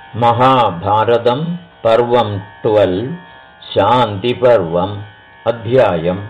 महाभारतं पर्वं 12 शान्तिपर्वम् अध्यायं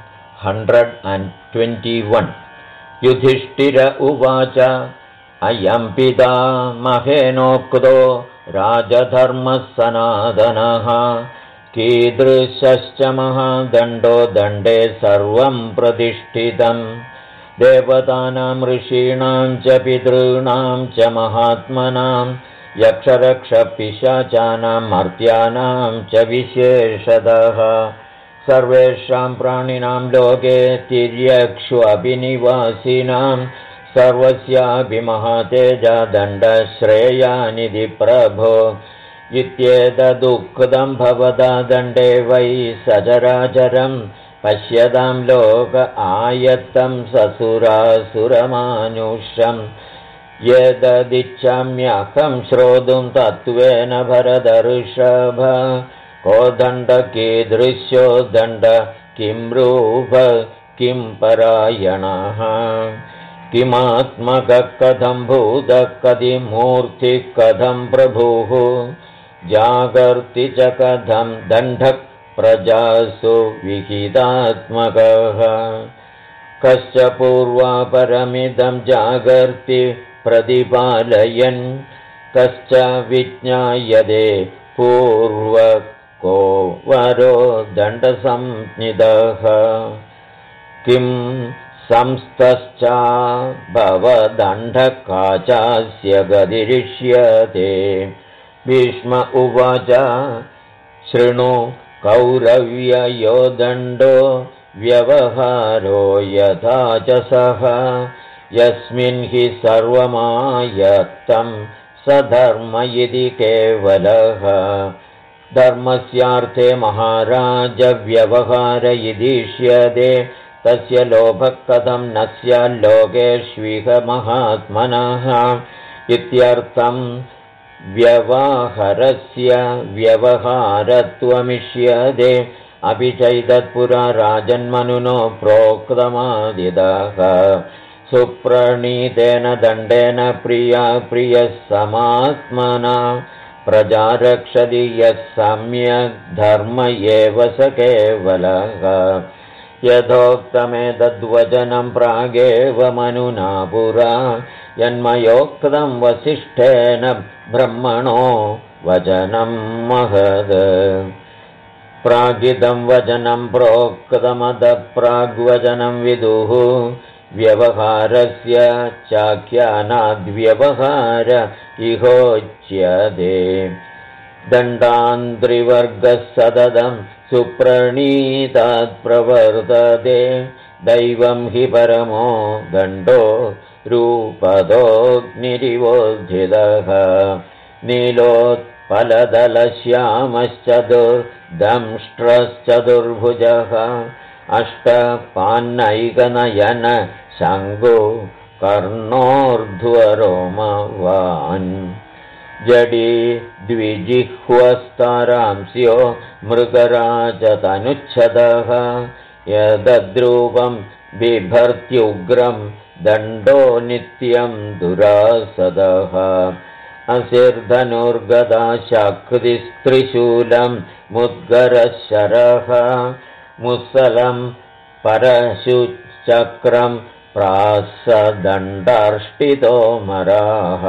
121 युधिष्ठिर उवाच अयं पितामहेनोक्तो राजधर्मः सनातनः कीदृशश्च महादण्डो दण्डे सर्वं प्रतिष्ठितम् देवतानां ऋषीणां च पितॄणां च महात्मनां यक्षरक्षपिशाचानां मर्त्यानां च विशेषतः सर्वेषां प्राणिनां लोके तिर्यक्ष्वभिनिवासिनां सर्वस्यापि महातेजदण्डश्रेयानिधि प्रभो इत्येतदुक्तं भवता दण्डे वै सचराचरं पश्यतां लोक आयत्तं ससुरासुरमानुषम् यददिच्छाम्यहं श्रोतुं तत्त्वेन भरतऋषभ को दण्ड कीदृशो दण्ड किं रूप किं परायणः किमात्मकः कथं भूतः कतिमूर्तिः कथं प्रभुः जागर्ति च कथं दण्डः प्रजासु विहितात्मकः कश्च पूर्वापरमिदं जागर्ति प्रतिपालयन् कश्च विज्ञायते पूर्वको वरो दण्डसंज्ञितः किं संस्तश्च भवदण्डकाचास्य गतिरिष्यते भीष्म उवाच शृणु कौरव्ययो दण्डो व्यवहारो यथा च सः यस्मिन् हि सर्वमायत्तं स धर्म इति केवलः धर्मस्यार्थे महाराज व्यवहार इदिष्यते तस्य लोभः कथं न स्याल्लोकेष्विह महात्मनः इत्यर्थं व्यवहारस्य व्यवहारत्वमिष्यते अपि चैतत्पुरा राजन्मनुनो प्रोक्तमादिदः सुप्रणीतेन दण्डेन प्रिया प्रियः समात्मना प्रजा रक्षति यः सम्यक् धर्म एव स केवलः यथोक्तमेतद्वचनं प्रागेव मनुना पुरा यन्मयोक्तं वसिष्ठेन ब्रह्मणो वचनं महद प्रागिदं वचनं प्रोक्तमतः प्राग्वचनं विदुः व्यवहारस्य चाख्यानाद्व्यवहार इहोच्यते दण्डान्त्रिवर्गः सततं सुप्रणीतात् प्रवर्तते दैवं हि परमो दण्डो रूपदोऽग्निरिवोद्धितः नीलोत्पलदलश्यामश्चतुर्दंष्ट्रश्चतुर्भुजः अष्टपान्नैकनयन शङ्गो कर्णोर्ध्वरोमवान् जडी द्विजिह्वस्तारांस्यो मृगराजतनुच्छदः यदद्रूपं बिभर्त्युग्रं दण्डो नित्यं दुरासदः असिर्धनुर्गदा शक्तिस्त्रिशूलं मुद्गरशरः मुसलं परशुचक्रं प्रासदण्डार्ष्टितोमराः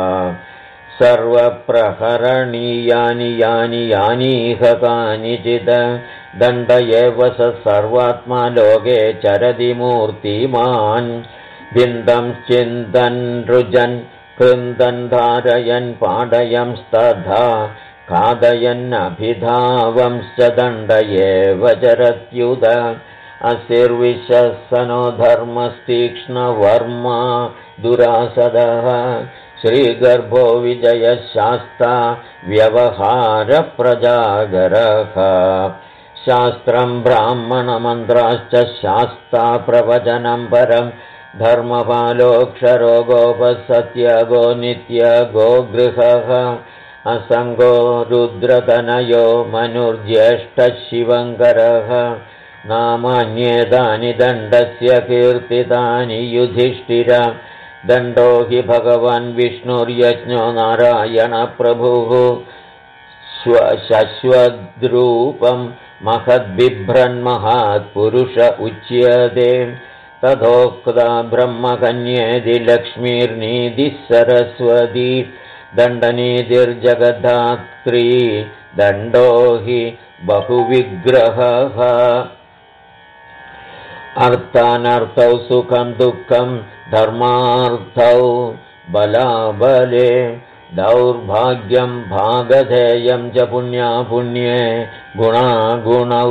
सर्वप्रहरणीयानि यानीह कानिचित् दण्ड एव स सर्वात्मा लोके चरति मूर्तिमान् बिन्दं चिन्तन् रुजन् कृन्दन् धारयन् पाडयंस्तथा खादयन्नभिधावंश्च दण्ड एव चरत्युत असिर्विशसनो धर्मस्तीक्ष्णवर्मा दुरासदः श्रीगर्भो विजयशास्ता व्यवहारप्रजागरः शास्त्रं ब्राह्मणमन्त्राश्च शास्ता प्रवचनं परं धर्मपालोऽक्षरो गोपः सत्यगो नित्यगो गृहः असङ्गो रुद्रतनयो मनुर्ज्येष्ठः शिवङ्करः नामान्येतानि दण्डस्य कीर्तितानि युधिष्ठिर दण्डो हि भगवान् विष्णुर्यज्ञो नारायणप्रभुः शश्वद्रूपं महद्बिभ्रन्महात्पुरुष उच्यते तथोक्ता ब्रह्मकन्येति लक्ष्मीर्नीतिः सरस्वती दण्डनीतिर्जगद्धात्री दण्डो हि बहुविग्रहः अर्थानर्थौ सुखं दुःखं धर्मार्थौ बलाबले दौर्भाग्यं भागधेयं च पुण्यापुण्ये गुणागुणौ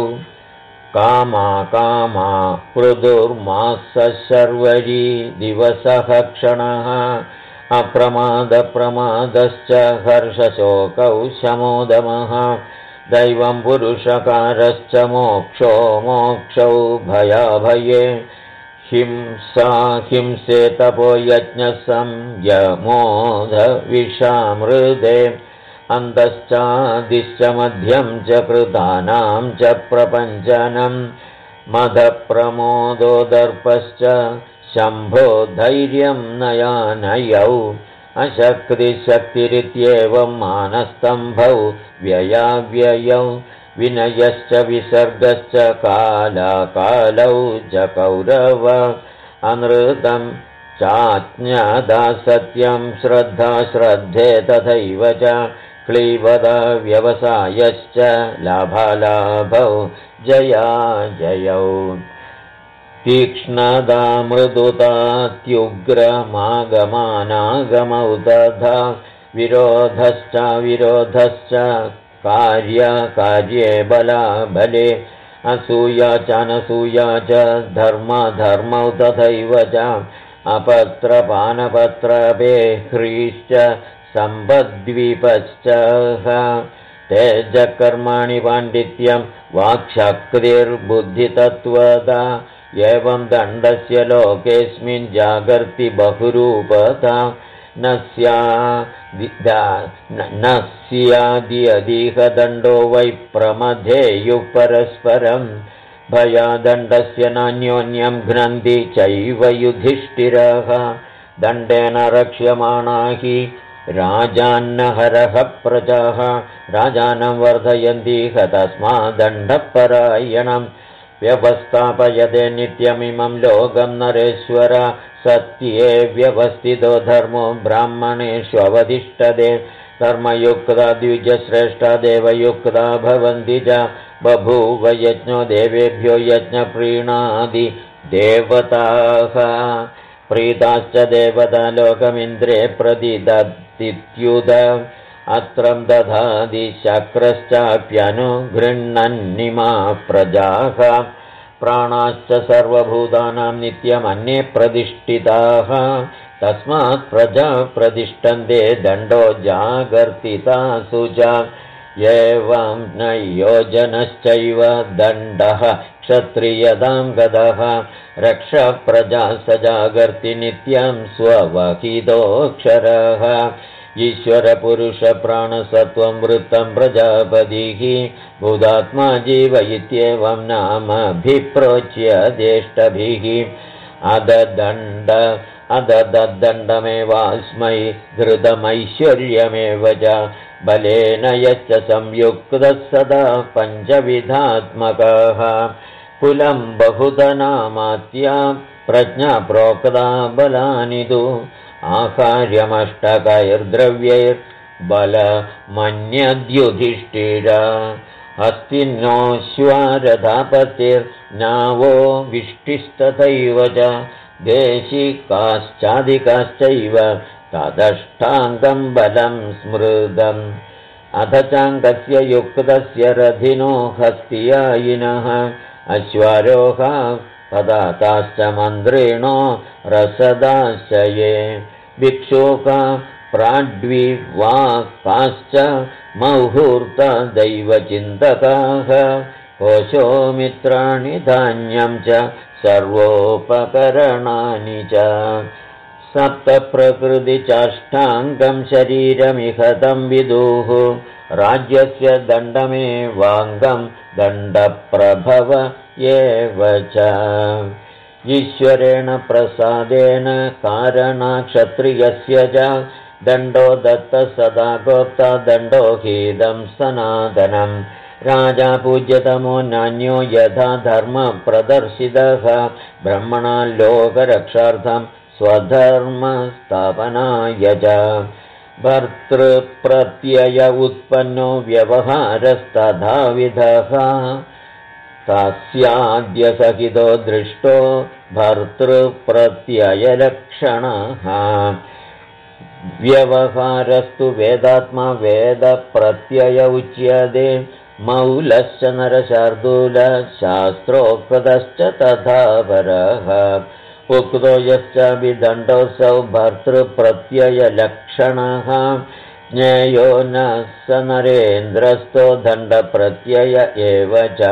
कामा पृदुर्मासः शर्वरी दिवसः क्षणः अप्रमादप्रमादश्च हर्षशोकौ शमोदमः दैवं पुरुषकारश्च मोक्षो मोक्षौ भयाभये हिंसा हिंसे तपो यज्ञः संयमोधविषामृदे अन्तश्चादिश्च मध्यं च कृतानां च प्रपञ्चनं मदप्रमोदो दर्पश्च शम्भो धैर्यं नयानयौ अशक्तिशक्तिरित्येवं मानस्तम्भौ व्ययाव्ययौ विनयश्च विसर्गश्च कालाकालौ च कौरव अनृतं चाज्ञादा सत्यं श्रद्धा श्रद्धे तथैव च क्लीबदा व्यवसायश्च लाभालाभौ जयाजयौ तीक्ष्णदा मृदुतात्युग्रमागमानागमौ तथा विरोधश्च कार्ये बलाबले असूया चानसूया च धर्मधर्मौ तथैव च अपत्रपानपत्रपेह्रीश्च सम्पद्वीपश्च तेजकर्माणि पाण्डित्यं वाक्शक्तिर्बुद्धितत्त्वता एवं दण्डस्य लोकेऽस्मिन् जागर्ति बहुरूपता न स्यादिह दण्डो वै प्रमथेयुः परस्परं भयादण्डस्य नान्योन्यं घ्नन्ति चैव युधिष्ठिरः दण्डेन रक्ष्यमाणा हि राजान्नहरः प्रजाः राजानं वर्धयन्तीह तस्मादण्डपरायणं व्यवस्थापयते नित्यमिमं लोकं नरेश्वर सत्ये व्यवस्थितो धर्मो ब्राह्मणेष्ववतिष्ठते धर्मयुक्ता द्विजश्रेष्ठा देवयुक्ता भवन्ति च बभूव यज्ञो देवेभ्यो यज्ञप्रीणादि देवताः प्रीताश्च देवता लोकमिन्द्रे प्रतिदत्तित्युत अत्रं दधाति शक्रश्चाप्यनुगृह्णन्निमा प्रजाः प्राणाश्च सर्वभूतानां नित्यमन्ये प्रतिष्ठिताः तस्मात् प्रजा प्रतिष्ठन्ते दण्डो जागर्तितासु च एवं न योजनश्चैव दण्डः क्षत्रियतां गतः रक्ष प्रजा स जागर्ति नित्यं स्ववहितोऽक्षरः ईश्वरपुरुषप्राणसत्त्वं वृत्तं प्रजापतिः भूतात्मा जीव इत्येवं नामभिप्रोच्य ज्येष्ठभिः अददण्डमेवास्मै धृतमैश्वर्यमेव च बलेन यच्च संयुक्तः सदा पञ्चविधात्मकः कुलं बहुधनामात्या प्रज्ञा प्रोक्ता बलानिदु आहार्यमष्टकैर्द्रव्यैर्बलमन्यद्युधिष्ठिर हस्तिनोऽश्वारथापतिर्नावो विष्टिस्तथैव च देशिकाश्चाधिकाश्चैव तदष्टाङ्गं बलं स्मृतम् अथ चाङ्गस्य युक्तस्य रथिनो हस्तियायिनः अश्वारोहा पदाताश्च मन्त्रिणो रसदाश्च ये भिक्षुका प्राड्विवाकाश्च मुहूर्ता दैवचिन्तकाः कोशो मित्राणि धान्यं च सर्वोपकरणानि च सप्तप्रकृतिचाष्टाङ्गं शरीरमिहतं विदुः राज्यस्य दण्डमेवाङ्गं दण्डप्रभव एव च ईश्वरेण प्रसादेन कारणाक्षत्रियस्य च दण्डो दत्तः सदा गोप्ता दण्डोहीदं सनातनं राजा पूज्यतमो नान्यो यथा धर्मप्रदर्शितः ब्रह्मणा लोकरक्षार्थं स्वधर्मस्थापनाय च भर्तृप्रत्यय उत्पन्नो व्यवहारस्तथाविधः तस्याद्य सहितो दृष्टो भर्तृप्रत्ययलक्षणः व्यवहारस्तु वेदात्मा वेदप्रत्यय उच्यते मौलश्च नरशार्दूलशास्त्रोक्तश्च तथा परः उक्तो यश्च विदण्डोऽसौ भर्तृप्रत्ययलक्षणः ज्ञेयो न स नरेन्द्रस्थो दण्डप्रत्यय एव च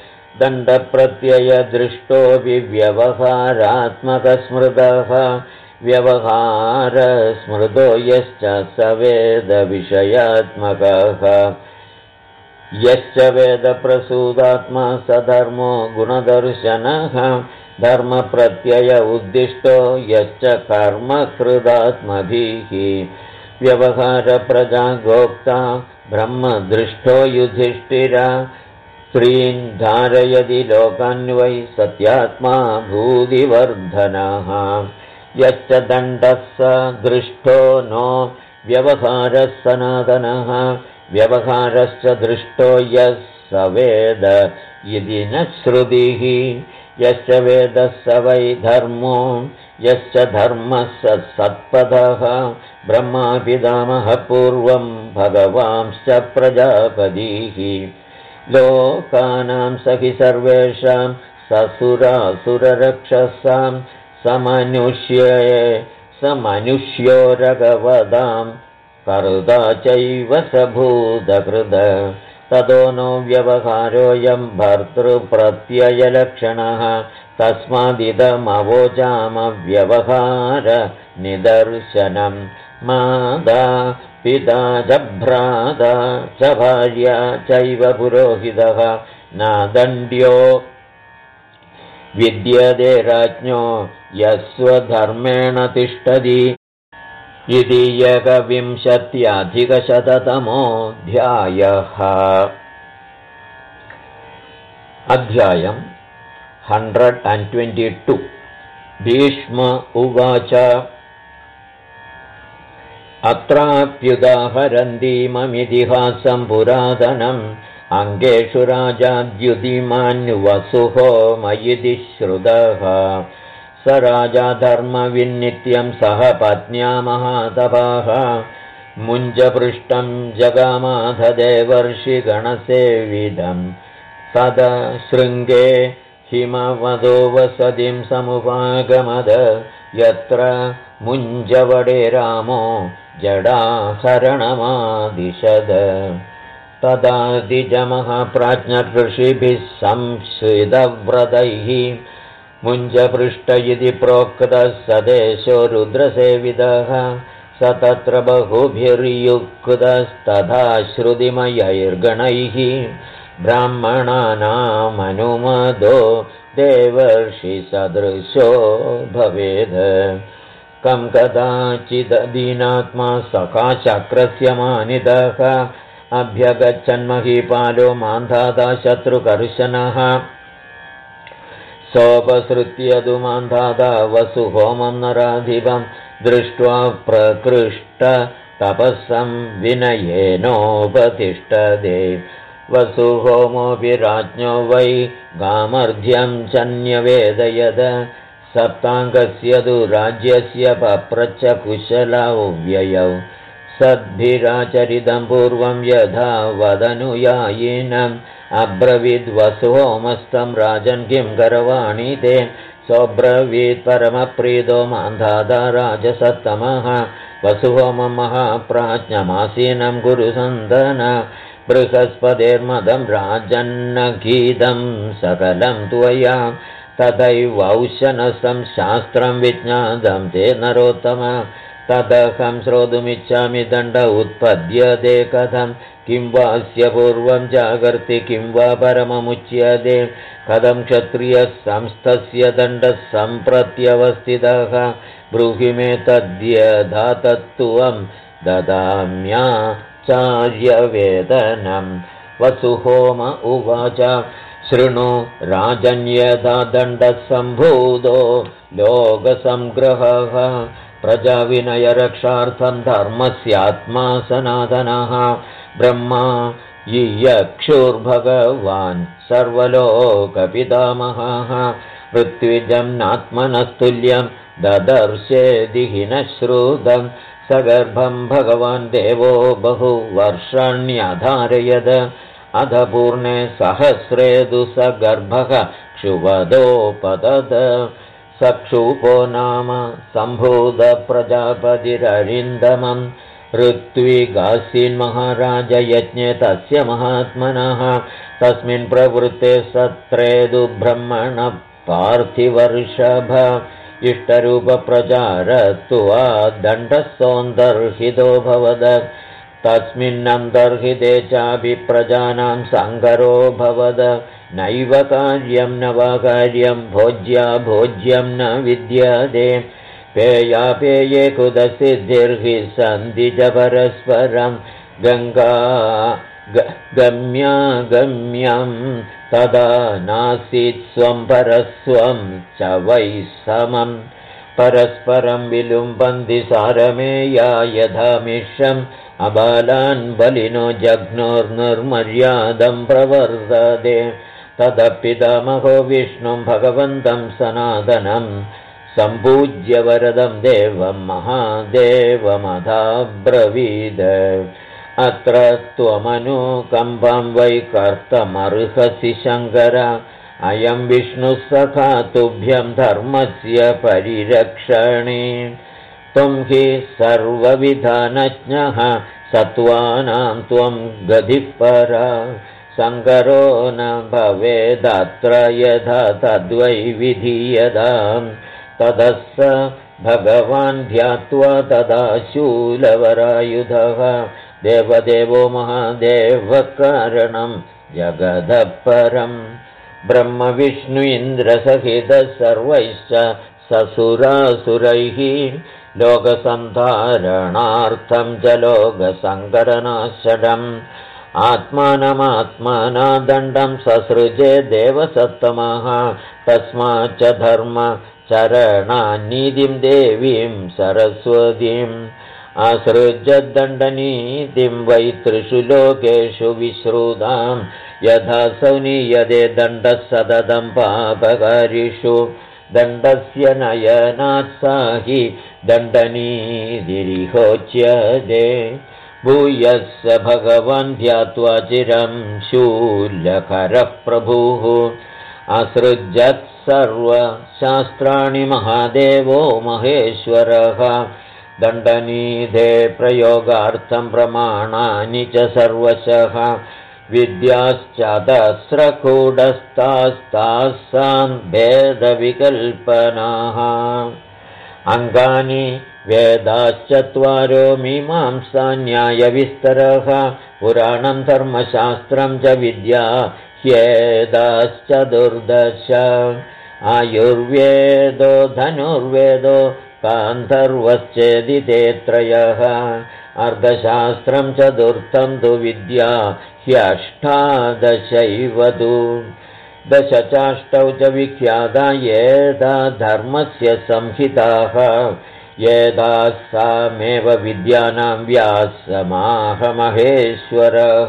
दण्डप्रत्ययदृष्टोऽपि व्यवहारात्मकस्मृतः व्यवहारस्मृतो यश्च स वेदविषयात्मकः यश्च वेदप्रसूदात्मा स धर्मो गुणदर्शनः धर्मप्रत्यय उद्दिष्टो यश्च कर्मकृदात्मभिः व्यवहारप्रजा गोप्ता ब्रह्मदृष्टो युधिष्ठिरा स्त्रीन् धारयति लोकान्वै सत्यात्मा भूतिवर्धनः यश्च दण्डः स दृष्टो नो व्यवहारः सनातनः व्यवहारश्च दृष्टो यः स वेद इति न श्रुतिः यश्च वेदः स वै धर्मो यश्च धर्मः स सत्पथः ब्रह्मा पितामहः पूर्वं भगवांश्च प्रजापतिः लोकानां सखि सर्वेषां ससुरासुररक्षसां समनुष्यो रघवदां कर्ता चैव स भूतकृत ततो नो व्यवहारोऽयं भर्तृप्रत्ययलक्षणः तस्मादिदमवोचामव्यवहारनिदर्शनं माता पिता च भ्राता च भार्या चैव पुरोहितः न दण्ड्यो विद्यते राज्ञो यस्वधर्मेण तिष्ठति इति एकविंशत्यधिकशततमोऽध्यायः अध्यायम् 122 भीष्म उवाच अत्राप्युदाहरन्तीममितिहासं पुरातनम् अङ्गेषु राजाद्युतिमान् वसुहोमयिति श्रुतः स राजा धर्मविन्नित्यं सह पत्न्या महातपः मुञ्जपृष्ठं जगामाथ देवर्षिगणसेविदं तद शृङ्गे हिमवदो वसतिं समुपागमद यत्र मुञ्जवडे रामो जडाहरणमादिशद तदादिजमहाप्राज्ञऋषिभिः संश्रितव्रतैः मुञ्जपृष्ठ इति प्रोक्तः स देशो रुद्रसेवितः स तत्र बहुभिर्युक्तस्तथा श्रुतिमयैर्गणैः ब्राह्मणानामनुमदो देवर्षिसदृशो भवेद् कं कदाचिददीनात्मा सखा चक्रस्य मानितः अभ्यगच्छन्महीपालो मान्धाता शत्रुकर्शनः सोपसृत्य तु मान्धाता वसुहोमं नराधिपं दृष्ट्वा प्रकृष्ट तपस्सं विनयेनोपतिष्ठते वसुहोमोऽपि राज्ञो वै गामर्ध्यं चन्यवेदयद सप्ताङ्गस्य तु राज्यस्य पप्रच्छ कुशलौ व्ययौ सद्भिराचरितं पूर्वं यथा वदनुयायिनम् अब्रवीद्वसुहोमस्तं राजन् किं करवाणि ते सोऽब्रवीत् परमप्रीतो मान्धाता राजसत्तमः वसुहोमं महाप्राज्ञमासीनं गुरुसन्दन बृहस्पतेर्मदं राजन्नगीतं सकलं त्वया तथैवौशनसं शास्त्रं विज्ञातं ते नरोत्तम तदहं श्रोतुमिच्छामि दण्ड उत्पद्यते कथं किं वास्य पूर्वं जागर्ति किं वा परममुच्यते कथं क्षत्रियः संस्थस्य दण्डः सम्प्रत्यवस्थितः ब्रूहि मे तद्यथा तत्त्वं ददाम्याचार्यवेदनं वसुहोम उवाच शृणु राजन्यथा दण्डसम्भूतो लोकसंग्रहः प्रजाविनयरक्षार्थं धर्मस्यात्मा सनातनः ब्रह्मा यक्षुर्भगवान् सर्वलोकपितामहः ऋत्विजं नात्मनस्तुल्यं ददर्शेदिहिनश्रुतं सगर्भं भगवान् देवो बहुवर्षाण्यधारयद अध पूर्णे सहस्रेदु सगर्भः क्षुवदोपतद सक्षूपो नाम सम्भूतप्रजापतिररिन्दमं ऋत्विगासीन्महाराजयज्ञे तस्य महात्मनः तस्मिन् प्रवृत्ते सत्रेदु ब्रह्मण पार्थिवर्षभ इष्टरूपप्रचारत्वा दण्डसौन्दर्हितो भवद तस्मिन्नन्तर्हिते चापि प्रजानां सङ्करो भवद नैव कार्यं न वा कार्यं भोज्या भोज्यं न विद्यते पेयापेये कुतसिद्धिर्हि सन्ति च परस्परं गङ्गा गम्यागम्यं तदा नासीत् स्वं परस्वं च वै समं परस्परं विलुम्बन्ति सारमेया यथा मिषम् अबालान् बलिनो जघ्नोर्निर्मर्यादं प्रवर्तते तदपितामहो विष्णुं भगवन्तं सनातनं सम्पूज्य वरदं देवं महादेवमधाब्रवीद अत्र त्वमनुकम्पं वै कर्तमर्हसि शङ्कर अयं विष्णुः सखा तुभ्यं धर्मस्य परिरक्षणे त्वं हि सर्वविधानज्ञः सत्त्वानां त्वं गतिः परा शङ्करो न भवेदत्र यथा तद्वै विधीयतां ततः स भगवान् ध्यात्वा तदा शूलवरायुधः देवदेवो महादेवकारणं जगदः परम् ब्रह्मविष्णु इन्द्रसहितः सर्वैश्च ससुरासुरैः लोकसन्धारणार्थं च लोकसङ्करनाशनम् आत्मानमात्मना दण्डं ससृजे देवसत्तमः तस्माच्च धर्मचरणानीतिं देवीं सरस्वतीम् आसृज्य दण्डनीतिं वै त्रिषु लोकेषु विश्रुतां यथा सौनीयते दण्डः सततं पापकारिषु दण्डस्य नयनात् सा हि दण्डनीतिरिहोच्यते भूयः स भगवान् ध्यात्वा चिरं शूलकरः प्रभुः असृज्यत् सर्वशास्त्राणि महादेवो महेश्वरः दण्डनीधे प्रयोगार्थं प्रमाणानि च सर्वशः विद्याश्चतस्रकूटस्थास्तासां भेदविकल्पनाः अङ्गानि वेदाश्चत्वारो मीमांसा न्यायविस्तरः पुराणं धर्मशास्त्रं च विद्या ह्येदाश्चतुर्दश आयुर्वेदो धनुर्वेदो गान्धर्वश्चेदिते त्रयः अर्धशास्त्रं चतुर्थं तु विद्या ह्यष्टादशैव तु दशचाष्टौ च विख्याता येदा धर्मस्य संहिताः येदासामेव विद्यानां व्यासमाहमहेश्वरः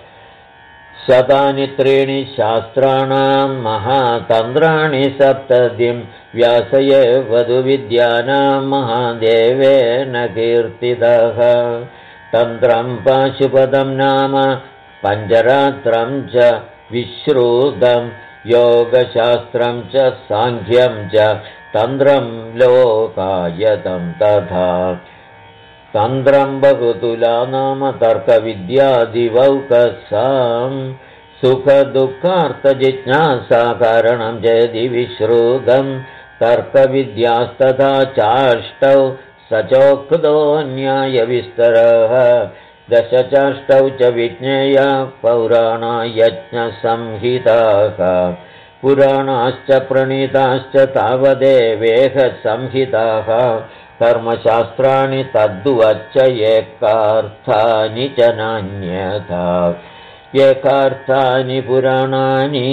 शतानि त्रीणि शास्त्राणां महातन्त्राणि सप्ततिं व्यासये वधुविद्यानां महादेवेन कीर्तितः तन्त्रं पाशुपदं नाम पञ्चरात्रं च विश्रुतं योगशास्त्रं च साङ्ख्यं च तन्त्रं लोकायतं तथा तन्त्रं बहुतुला नाम तर्कविद्यादिवौकसां सुखदुःखार्थजिज्ञासा कारणं चेदि विश्रुतं तर्कविद्यास्तथा चाष्टौ सचोक्तो न्यायविस्तरः दशचाष्टौ च विज्ञेया पौराणा यज्ञसंहिताः पुराणाश्च प्रणीताश्च तावदेवेह संहिताः कर्मशास्त्राणि तद्वच्च एकार्थानि च नान्यथा एकार्थानि पुराणानि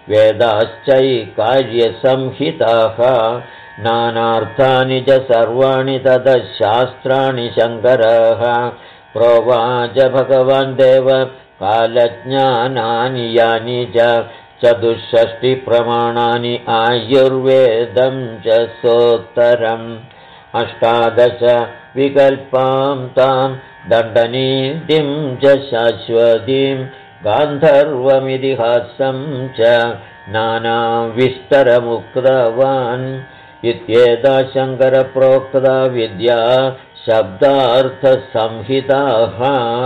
वेदाश्चैकार्यसंहिताः नानार्थानि च सर्वाणि ततः शास्त्राणि शङ्करः प्रोवाच भगवान् देव कालज्ञानानि यानि च 64 प्रमाणानि आयुर्वेदं च सोत्तरम् 18 विकल्पां तां दण्डनीतिं च शाश्वतीं गान्धर्वमितिहासं च नानाविस्तरमुक्तवान् इत्येता शङ्करप्रोक्ता विद्या शब्दार्थसंहिताः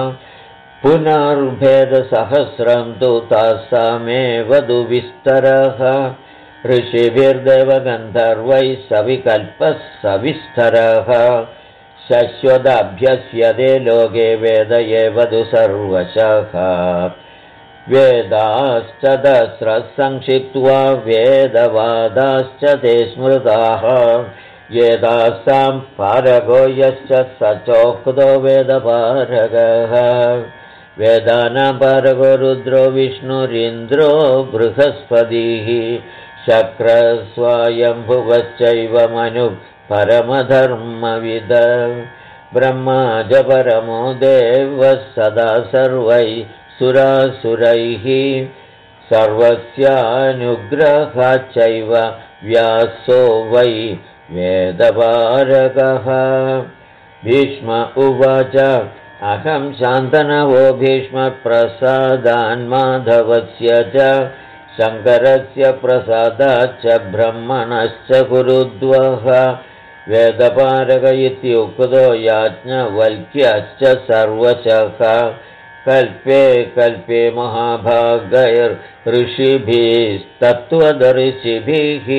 पुनर्भेदसहस्रं तु तासामेव दुविस्तरः ऋषिभिर्देवगन्धर्वैः सविकल्पः सविस्तरः शश्वताभ्यस्यते लोके वेद एव तु सर्वशः वेदाश्च दस्रसंक्षिप्त्वा वेदवादाश्च ते स्मृताः येदासां पारगो यश्च स चोक्तो वेदपारगः वेदानां पारगो रुद्रो विष्णुरिन्द्रो बृहस्पतिः शक्रस्वयंभुवश्चैव मनुः परमधर्मविद ब्रह्मा च परमो देवः सदा सर्वैः सुरासुरैः सर्वस्यानुग्रहाच्चैव व्यासो वै वेदपारगः भीष्म उवाच अहं शान्तनवो भीष्मप्रसादान्माधवस्य च शङ्करस्य प्रसादाच्च ब्रह्मणश्च कुरुद्वः वेदपारग इत्युक्तो याज्ञवल्क्यश्च सर्वशः कल्पे कल्पे महाभागैर्ऋषिभिस्तत्त्वदर्शिभिः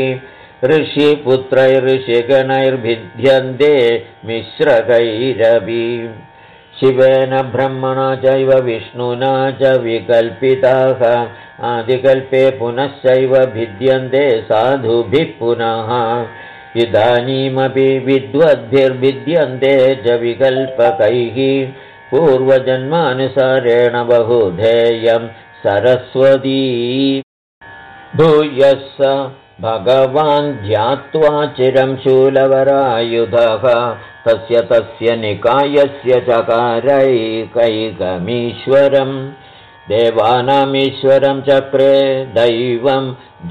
ऋषिपुत्रैर्ऋषिगणैर्भिद्यन्ते मिश्रकैरपि शिवेन ब्रह्मणा चैव विष्णुना च विकल्पिताः आदिकल्पे पुनश्चैव भिद्यन्ते साधुभिः पुनः इदानीमपि विद्वद्भिर्भिद्यन्ते च विकल्पकैः पूर्वजन्मानुसारेण बहुधेयं सरस्वती भूयः स भगवान् ध्यात्वा चिरं शूलवरायुधः तस्य निकायस्य चकारैकैकमीश्वरम् देवानामीश्वरं चक्रे दैवं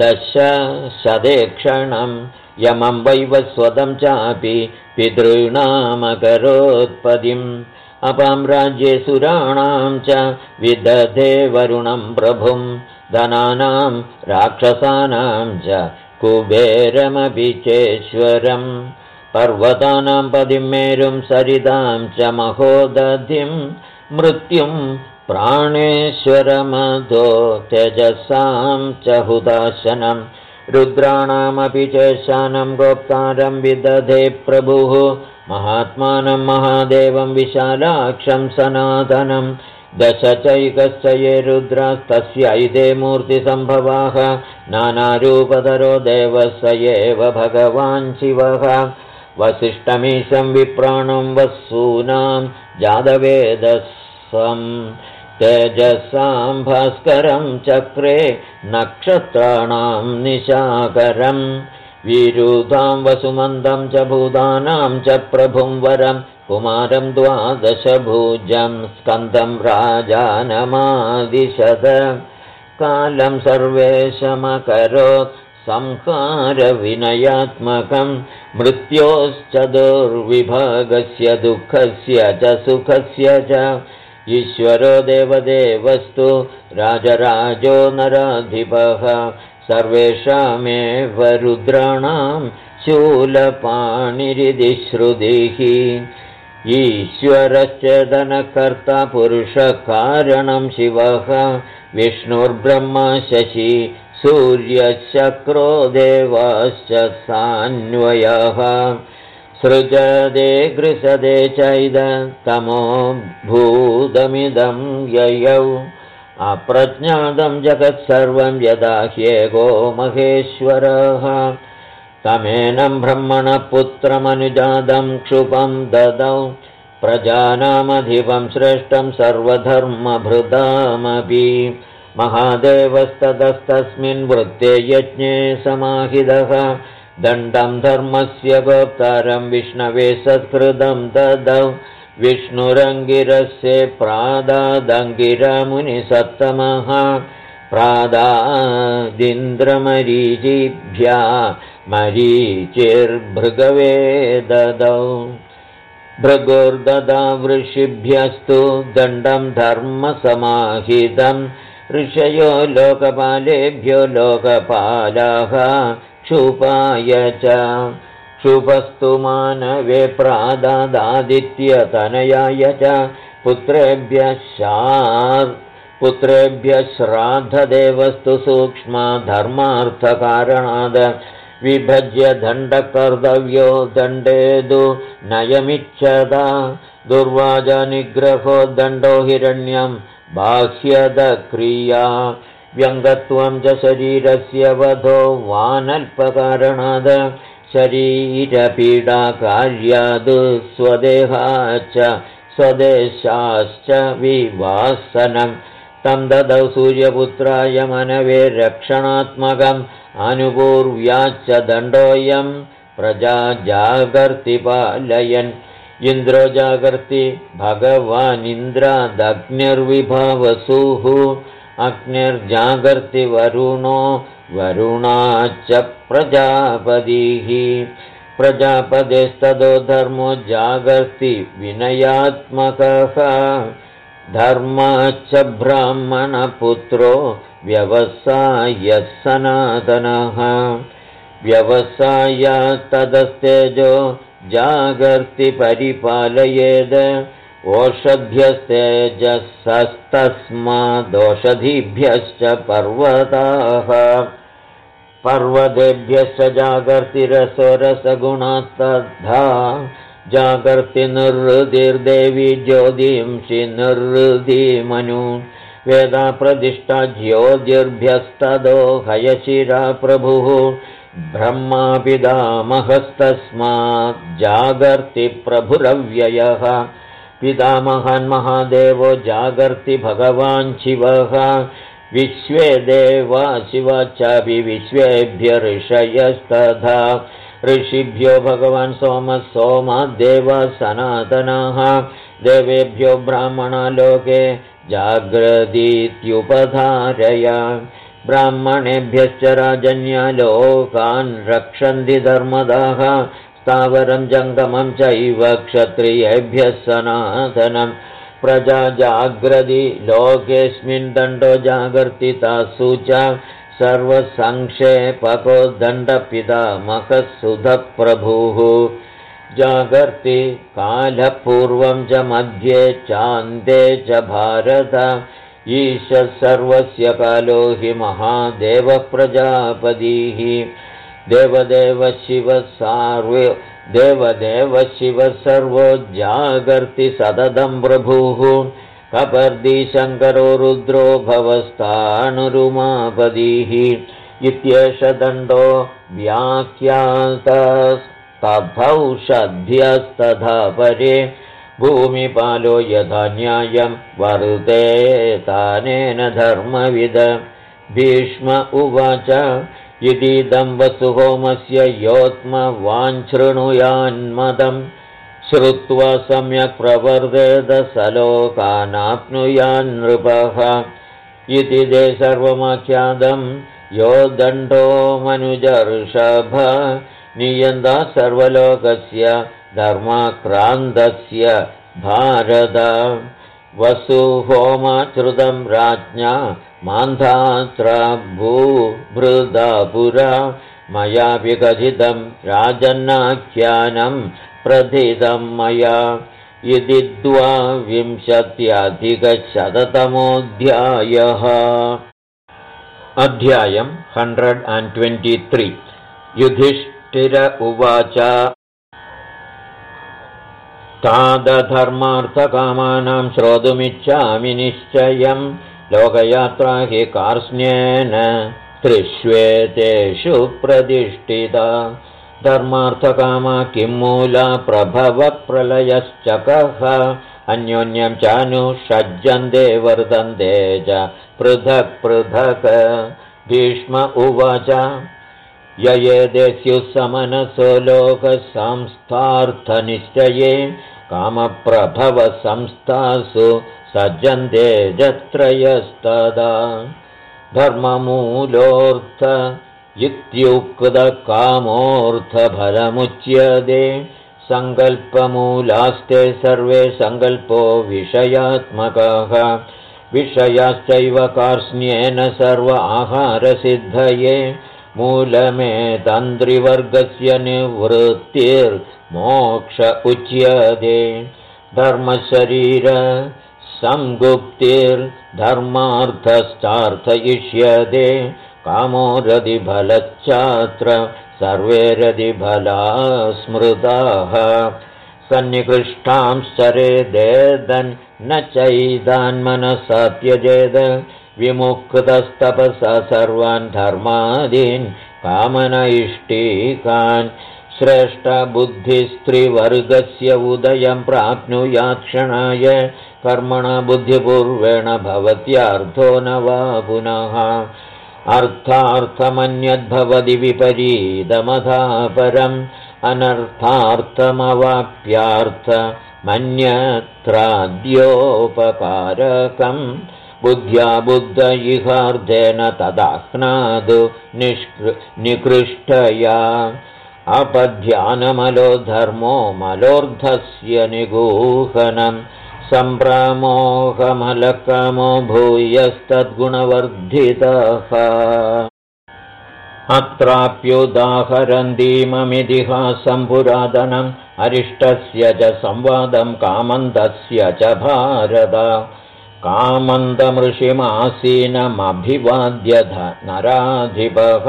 दशशतेक्षणं यमं वैवस्वतं चापि पितॄणामकरोत्पदिम् अपां राज्ये सुराणां च विदधे वरुणं प्रभुं धनानां राक्षसानां च कुबेरमपि चेश्वरं पर्वतानां पदिं मेरुं सरितां च महोदधिं मृत्युं प्राणेश्वरमधो तेजसां च हुताशनं रुद्राणामपि चेशानं गोप्तारं विदधे प्रभुः महात्मानं महादेवं विशालाक्षं सनातनं दशचैकश्च ये रुद्रास्तस्यैते मूर्तिसम्भवाः नानारूपधरो देवः स एव भगवान् शिवः वसिष्ठमीशं विप्राणं वसूनां जातवेदसं तेजसां भास्करं चक्रे नक्षत्राणां निशाकरम् वीरुधां वसुमन्दं च भूतानां च प्रभुं वरं कुमारं 12 स्कन्दं राजानमादिशद कालं सर्वेशमकरोत् संहारविनयात्मकं मृत्योश्च दुर्विभागस्य दुःखस्य च सुखस्य च ईश्वरो देवदेवस्तु राजराजो नराधिपः सर्वेषामेव रुद्राणां शूलपाणिरिति श्रुतिः ईश्वरश्चेदनकर्ता पुरुषकारणं शिवः विष्णुर्ब्रह्मा शशि सूर्यशक्रो देवाश्च सान्वयः सृजदे गृसदे चैदतमो भूतमिदं ययौ अप्रज्ञातं जगत्सर्वं यदा ह्येको महेश्वरः तमेनं ब्रह्मणः पुत्रमनुजातं क्षुपं ददौ प्रजानामधिपं श्रेष्ठं सर्वधर्मभृतामपि महादेवस्ततस्तस्मिन् वृत्ते यज्ञे समाहितः दण्डं धर्मस्य गोप्तारं विष्णवे सत्कृतं ददौ विष्णुरङ्गिरस्य प्रादादङ्गिरमुनिसत्तमः प्रादादिन्द्रमरीचिभ्या मरीचिर्भृगवे ददौ भृगुर्ददा वृषिभ्यस्तु दण्डं धर्मसमाहितं ऋषयो लोकपालेभ्यो लोकपालाः क्षुपाय च क्षुपस्तु मानवे प्रादादादित्यतनयाय च पुत्रेभ्यः श्राद्धदेवस्तु सूक्ष्मा धर्मार्थकारणाद् विभज्य दण्डकर्तव्यो दण्डेदु नयमिच्छदा दुर्वाजनिग्रहो दण्डो हिरण्यं बाह्यदक्रिया व्यङ्गत्वं च शरीरस्य वधो वानल्पकारणाद् शरीरपीडाकार्याद् स्वदेहाच्च स्वदेशाश्च विवासनं तं ददौ सूर्यपुत्राय मनवे रक्षणात्मकम् अनुपूर्व्याच्च दण्डोऽयं प्रजा जागर्ति पालयन् इन्द्रो जागर्ति भगवानिन्द्रादग्निर्विभावसुः अग्निर्जागर्ति वरुणो वरुणाच्च प्रजापतिः प्रजापतेस्ततो धर्मो जागर्ति विनयात्मकः धर्माच्च ब्राह्मणपुत्रो व्यवसायः सनातनः व्यवसायात्तदस्तेजो जागर्ति परिपालयेद् ओषध्यस्तेजसस्तस्मादोषधीभ्यश्च पर्वताः पर्वतेभ्यश्च जागर्तिरसोरसगुणात्तद्धा जागर्ति निर्हृतिर्देवी ज्योतिंषि निर्हृतिमनु वेदा प्रतिष्ठा ज्योतिर्भ्यस्तदो हयशिरा प्रभुः ब्रह्मा पितामहस्तस्मात् जागर्ति प्रभुरव्ययः पितामहान् महादेवो जागर्ति भगवान् शिवः विश्वे देवा शिवाचापि विश्वेभ्य ऋषयस्तथा ऋषिभ्यो भगवान् सोमः सोमाद्देवः सनातनः देवेभ्यो ब्राह्मणा लोके जाग्रतीत्युपधारय ब्राह्मणेभ्यश्च राजन्यलोकान् रक्षन्ति धर्मदाः स्थावरं जङ्गमं चैव क्षत्रियेभ्यः सनातनं प्रजा जाग्रति लोकेऽस्मिन् दण्डो जागर्ति तासु च सर्वसंक्षेपको दण्डपितामहः सुधप्रभुः जागर्ति कालपूर्वं च मध्ये चान्ते च भारत ईशः सर्वस्य कालो हि महादेवः प्रजापतिः देवदेव शिवः सर्वो जागर्ति सततं प्रभुः कपर्दी शङ्करो रुद्रो भवस्तानुरुमापतिः इत्येष दण्डो व्याख्यातस्तथौषध्यस्तथा परे भूमिपालो यथा न्यायं वर्ते तानेन धर्मविद भीष्म उवाच इदीदं वसुहोमस्य योत्मवाञ्छृणुयान्मदम् श्रुत्वा सम्यक् प्रवर्तेत सलोकानाप्नुयान्नृपः इति ते सर्वमाख्यातं यो दण्डो मनुजर्षभ नियन्ता सर्वलोकस्य धर्माक्रान्तस्य भारत वसुहोमाश्रुतं राज्ञा मान्धात्रा भूभृदापुरा मयापि कथितं राजन्नाख्यानं प्रथितं मया इति 22,100तमोऽध्यायः अध्यायं 123 युधिष्ठिर उवाच तादधर्मार्थकामानां श्रोतुमिच्छामि निश्चयं लोकयात्रा हि कार्ष्ण्येन त्रिष्वेतेषु प्रतिष्ठिता धर्मार्थकामा किं मूला प्रभवप्रलयश्चकः अन्योन्यं चानुषज्यन्ते वर्धन्ते च पृथक् पृथक् भीष्म उवाच ययेदे स्युः समनसो लोकसंस्थार्थनिश्चये कामप्रभवसंस्थासु सज्जन्ते जत्रयस्तदा धर्ममूलोऽर्थ इत्युक्तकामोऽर्थफलमुच्यते सङ्कल्पमूलास्ते सर्वे सङ्कल्पो विषयात्मकः विषयाश्चैव कार्ष्ण्येन सर्व आहारसिद्धये मूलमेतन्त्रिवर्गस्य निवृत्तिर्मोक्ष उच्यते धर्मशरीर संगुप्तिर्धर्मार्थश्चार्थयिष्यते कामो रतिफलश्चात्र सर्वे रतिफला स्मृताः सन्निकृष्टांश्चरेदेदन् न चैदान्मनसा त्यजेद विमुक्तस्तपसा सर्वान् धर्मादीन् कामनैष्टिकान् श्रेष्ठबुद्धिस्त्रिवर्गस्य उदयं प्राप्नुयात् क्षणाय कर्मणा बुद्धिपूर्वेण भवत्यार्थो न वा पुनः अर्थार्थमन्यद्भवति विपरीतमथा परम् अनर्थार्थमवाप्यार्थमन्यत्राद्योपकारकम् बुद्ध्या बुद्ध इहार्देन तदाह्नादु निकृष्टया अपध्यानमलो धर्मो मलोर्धस्य निगूहनम् सम्भ्रमोहमलकमो भूयस्तद्गुणवर्धितः अत्राप्युदाहरन्तीममितिहासं पुरातनम् अरिष्टस्य च संवादं कामन्दस्य च भारत कामन्दमृषिमासीनमभिवाद्य नराधिपः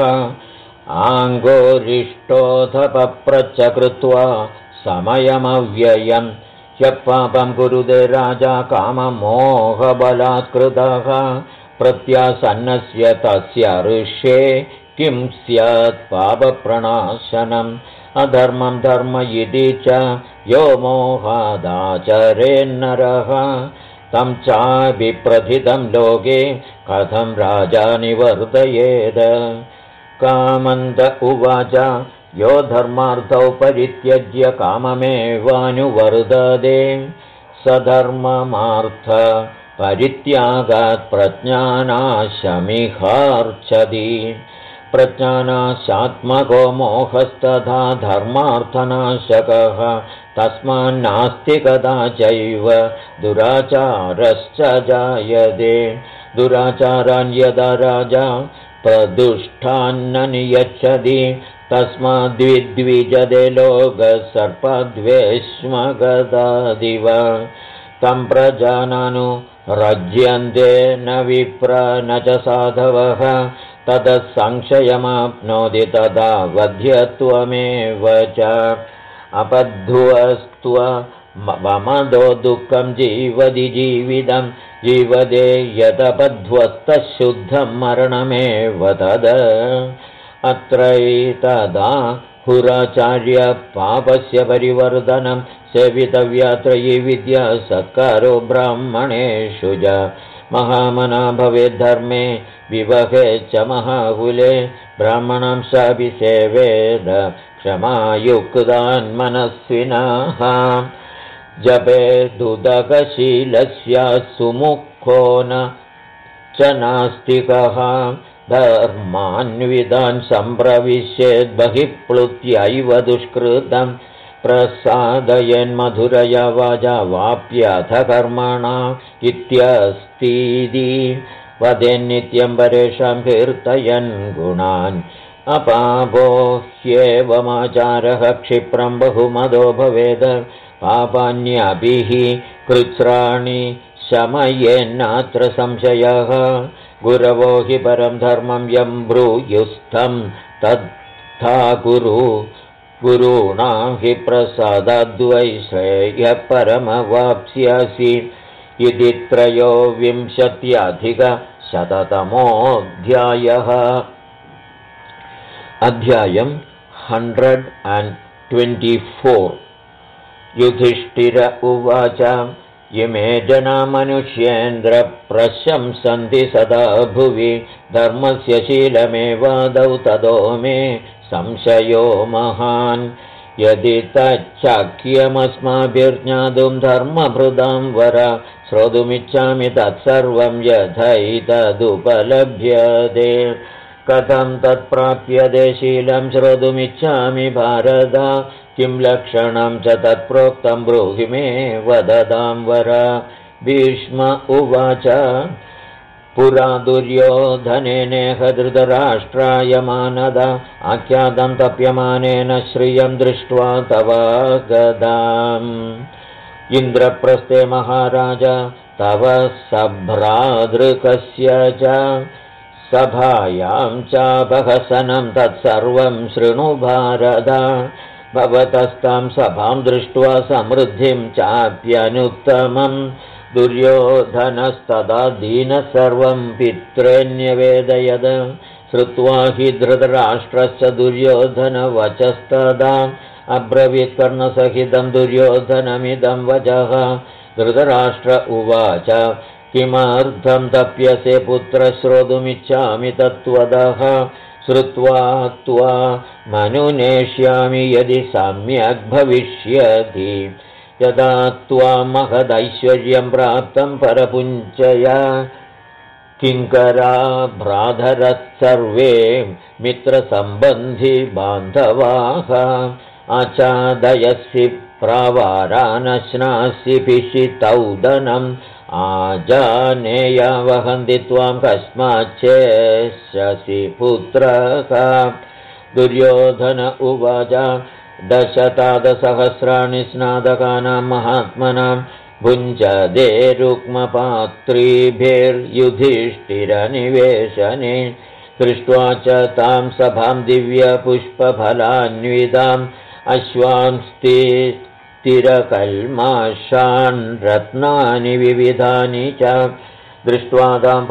आङ्गोरिष्टोऽथपप्रच्छ कृत्वा समयमव्ययम् ह्यपापं कुरुते राजा काममोहबलात्कृतः प्रत्यासन्नस्य तस्य ऋष्ये किं स्यात् पापप्रणाशनम् अधर्मं धर्म इति च यो मोहादाचरेन्नरः तं चाभिप्रथितं लोके कथं राजा निवर्तयेत् कामन्द उवाच यो धर्मार्थौ परित्यज्य काममेवानुवर्तते सधर्ममार्थ परित्यागात् प्रज्ञानाशमिहार्च्छति प्रज्ञानाशात्मको मोहस्तथा धर्मार्थनाशकः तस्मान्नास्ति कदाचैव दुराचारश्च जायते दुराचारान् यदा राजा प्रदुष्टान्न नियच्छति तस्माद्विद्विजते लोकसर्पद्वेष्मगदादिव तं प्रजानानुरज्यन्ते न विप्र न च साधवः ततः संशयमाप्नोति तदा वध्यत्वमेव च अपध्वस्त्वमदो दुःखं जीवति जीवितं जीवदे यदपध्वस्तः शुद्धं मरणमेव तद अत्रैतदा हुराचार्य पापस्य परिवर्धनं सेवितव्यात्रयी विद्या सत्कारो ब्राह्मणेषु च महामना भवेद्धर्मे विवहे च महाकुले ब्राह्मणं सापि सेवेद क्षमायुक्तान्मनस्विनः जपेदुदकशीलस्य सुमुखो न च नास्तिकः धर्मान्वितान् सम्प्रविश्येद्बहिः प्लुत्यैव दुष्कृतं प्रसादयन्मधुरया वाचा वाप्याथ कर्मणा इत्यस्तीति वदेन्नित्यं परेषां कीर्तयन् गुणान् अपापो ह्येवमाचारः क्षिप्रं बहुमदो भवेद पापान्यभिः कृच्छ्राणि शमयेन्नात्र संशयः गुरवो हि परं धर्मं यं ब्रूयुस्थं तत्था गुरूणां हि प्रसादाद्वै श्रेयः परमवाप्स्यसि इति 23 शततमोऽध्यायः। अध्यायम् 124 युधिष्ठिर उवाच इमे जना मनुष्येन्द्रप्रशंसन्ति सदा भुवि धर्मस्य शीलमेवादौ तदो मे संशयो महान् यदि तच्चाख्यमस्माभिर्ज्ञातुं धर्मभृदां वर श्रोतुमिच्छामि तत्सर्वं यथैतदुपलभ्यते कथं तत्प्राप्यते शीलं श्रोतुमिच्छामि भारत किं लक्षणं च तत्प्रोक्तं ब्रूहि मे वदतां वर भीष्म उवाच पुरा दुर्योधनेनेह धृतराष्ट्राय मानद आख्यातं तप्यमानेन श्रियं दृष्ट्वा तवागदाम् इन्द्रप्रस्थे महाराज तव सभ्रातृकस्य च सभायां चापहसनं तत्सर्वं शृणु भारत भवतस्तां सभां दृष्ट्वा समृद्धिं चाप्यनुत्तमं दुर्योधनस्तदा दीनः सर्वं पित्रेण्यवेदयद श्रुत्वा हि धृतराष्ट्रस्य दुर्योधनवचस्तदा अब्रवीत् कर्णसहितं दुर्योधनमिदं वचः धृतराष्ट्र उवाच किमर्थं तप्यसे पुत्र श्रोतुमिच्छामि तत्त्वतः श्रुत्वा त्वा मनुनेष्यामि यदि सम्यक् भविष्यति यदा त्वा महदैश्वर्यं प्राप्तं परपुञ्चया किङ्करा भ्रातरः सर्वे मित्रसम्बन्धि बान्धवाः आचादयसि प्रावारानश्नासि पिशितौदनम् आजानेया वहन्ति त्वां कस्माच्चेष्यसि पुत्रः दुर्योधन उवाच दशतादसहस्राणि स्नातकानां महात्मनां भुञ्जते रुक्मपात्रीभिर्युधिष्ठिरनिवेशने दृष्ट्वा च तां सभां दिव्यपुष्पफलान्विताम् अश्वांस्तिरकल्माषान् रत्नानि विविधानि च दृष्ट्वा तां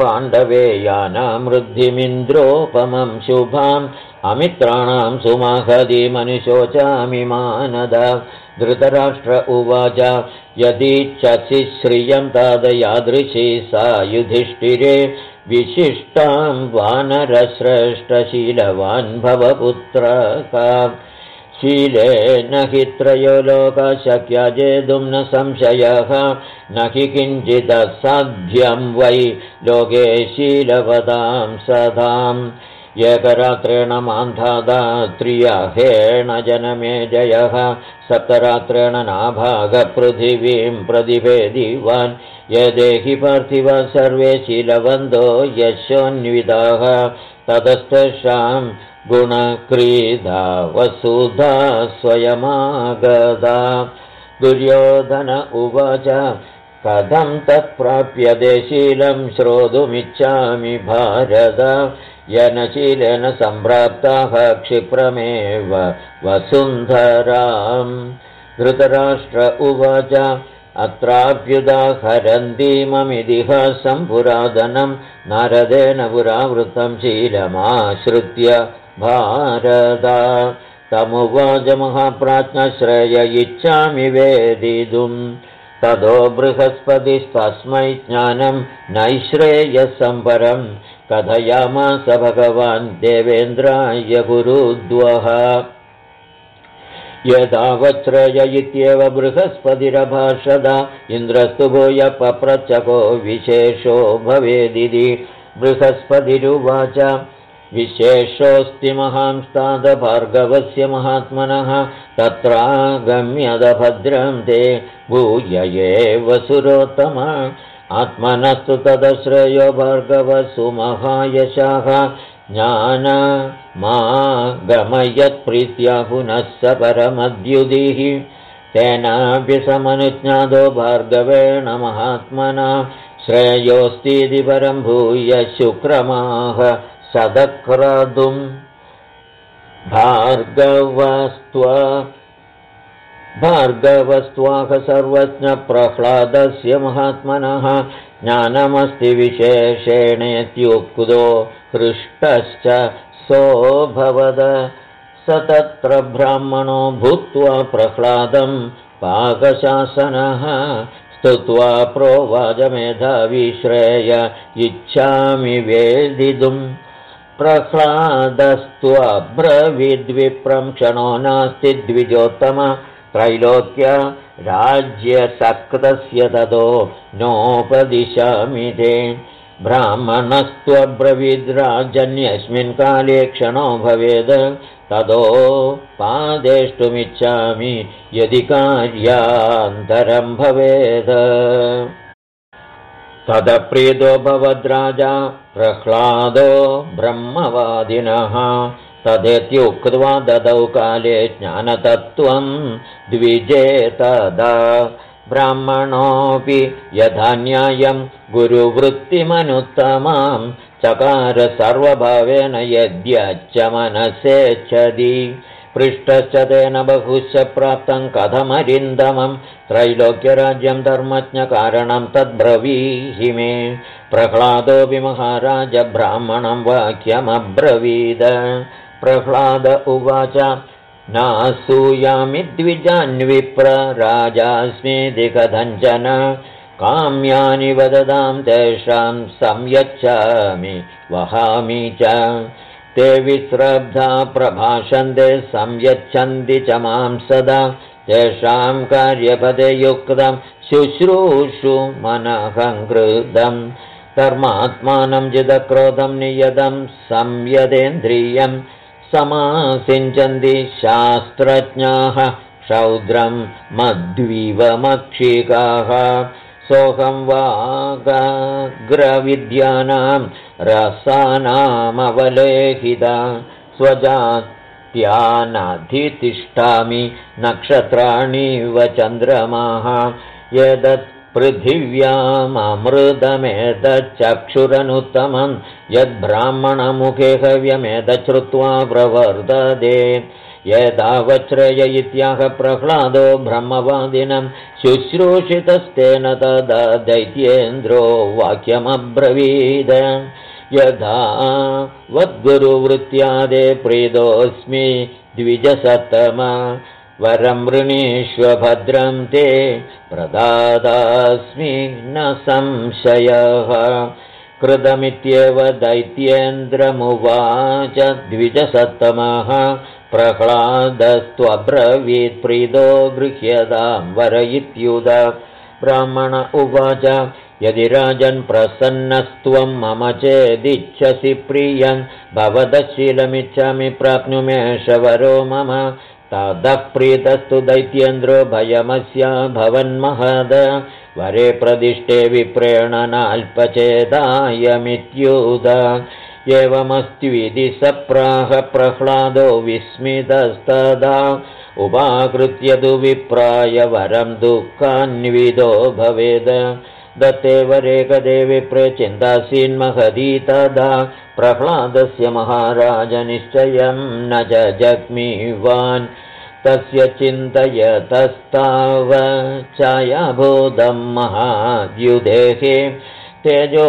पाण्डवेयानामृद्धिमिन्द्रोपमं शुभाम् अमित्राणां सुमहदिमनुशोचामि मानद धृतराष्ट्र उवाच यदीच्छसि श्रियं तादयादृशी सा युधिष्ठिरे विशिष्टां वानरश्रेष्ठशीलवान् भवपुत्रः शीलेन हि त्रयो लोका शक्या जेतुं न संशयः न हि किञ्चिदसाध्यं वै लोके शीलवतां सदाम् एकरात्रेण मान्धाता त्रियाहेण जनमेजयः सप्तरात्रेण नाभागपृथिवीं प्रतिभेदिवान् यदेहि पार्थिव सर्वे शीलवन्तो यशोन्विताः ततस्तेषां गुणक्रीडा वसुधा स्वयमागता दुर्योधन उवाच कथं तत्प्राप्यते शीलं श्रोतुमिच्छामि भारत येन शीलेन सम्प्राप्ताः क्षिप्रमेव वसुन्धराम् धृतराष्ट्र उवाच अत्राप्युदाहरन्तीममितिहासं पुरातनं नारदेन पुरावृतं शीलमाश्रित्य भारत तमुवाच महाप्राज्ञश्रेय इच्छामि वेदितुं ततो बृहस्पतिस्तस्मै ज्ञानं नैश्रेयसं परं कथयामास भगवान् देवेन्द्राय गुरुद्वः यदा वज्रय इत्येव बृहस्पतिरभाषद इन्द्रस्तु भूय पप्रच्छको विशेषो भवेदिति बृहस्पतिरुवाच विशेषोऽस्ति महांस्ताद भार्गवस्य महात्मनः तत्रागम्यद भद्रं ते भूय एव सुरोत्तम आत्मनस्तु तदश्रेयो भार्गवसु महायशः ज्ञानमागमयत्प्रीत्या पुनः स परमद्युतिः तेनाभ्यसमनुज्ञातो भार्गवेण महात्मना श्रेयोऽस्तीति परं भूय शुक्रमाह सदक्रतुम् भार्गवस्त्वाह सर्वज्ञप्रह्लादस्य महात्मनः ज्ञानमस्ति विशेषेणेत्युक्तो हृष्टश्च स सोऽभवद स तत्र ब्राह्मणो भूत्वा प्रह्लादं पाकशासनः स्तुत्वा प्रोवाच मेधावी श्रेय इच्छामि वेदितुं प्रह्लादस्त्वब्रवीद्विप्रं क्षणो नास्ति द्विजोत्तम त्रैलोक्य राज्यसक्तस्य ततो नोपदिशामि ते ब्राह्मणस्त्वब्रवीद्राजन्यस्मिन् काले क्षणो भवेद् ततो पादेष्टुमिच्छामि यदि कार्यान्तरं भवेद् तदप्रीतो भवद्राजा प्रह्लादो ब्रह्मवादिनः तदेत्युक्त्वा ददौ काले ज्ञानतत्त्वं द्विजे तदा ब्राह्मणोऽपि यथा न्यायं गुरुवृत्तिमनुत्तमां चकार सर्वभावेन यद्यच्च मनसेच्छति पृष्टश्च तेन बहुश्च प्राप्तं कथमरिन्दमं त्रैलोक्यराज्यं धर्मज्ञकारणं तद्ब्रवीहि मे प्रह्लादोऽपि महाराज ब्राह्मणं वाक्यमब्रवीद प्रह्लाद उवाच नासूयामि द्विजान्विप्र राजास्मीति कथञ्चन काम्यानि वदतां तेषां संयच्छामि वहामि च ते विश्रब्धा प्रभाषन्ते संयच्छन्ति च मां सदा तेषां कार्यपदे युक्तं शुश्रूषु मनःकृतं धर्मात्मानं जितक्रोधं नियतं संयदेन्द्रियं समासिञ्चन्ति शास्त्रज्ञाः क्षौद्रं मध्वीवमक्षिकाः सोऽहं वागग्रविद्यानां रसानामवलेहिता स्वजात्यानधितिष्ठामि नक्षत्राणीव चन्द्रमाः एतत् पृथिव्याममृतमेतच्चक्षुरनुत्तमं यद्ब्राह्मणमुखे हव्यमेतच्छ्रुत्वा प्रवर्तते यदावच्छ्रेय इत्याह प्रह्लादो ब्रह्मवादिनं शुश्रूषितस्तेन तदा दैत्येन्द्रो वाक्यमब्रवीद यथा वद्गुरुवृत्त्यादे प्रीतोऽस्मि द्विजसत्तम वरं वृणीष्व भद्रं ते प्रदादास्मि न संशयः कृतमित्येव दैत्येन्द्रमुवाच द्विजसत्तमः प्रह्लादस्त्वब्रवीत् प्रीतो गृह्यतां वर इत्युत ब्राह्मण उवाच यदि राजन् प्रसन्नस्त्वं मम चेदिच्छसि प्रियं भवदशीलमिच्छामि प्राप्नुमेष वरो मम ततः प्रीतस्तु दैत्येन्द्रो भयमस्या भवन्महद वरे प्रदिष्टे विप्रेण नाल्पचेदायमित्युत एवमस्त्विति सप्राह प्रह्लादो विस्मितस्तदा उपाकृत्य तु विप्राय वरं दुःखान्वितो भवेद दत्ते वरे कदे विप्रे चिन्तासीन्महदी तदा प्रह्लादस्य महाराज निश्चयं न च जग्मीवान् तस्य चिन्तयतस्ताव छायाभूतं महाद्युदेहे तेजो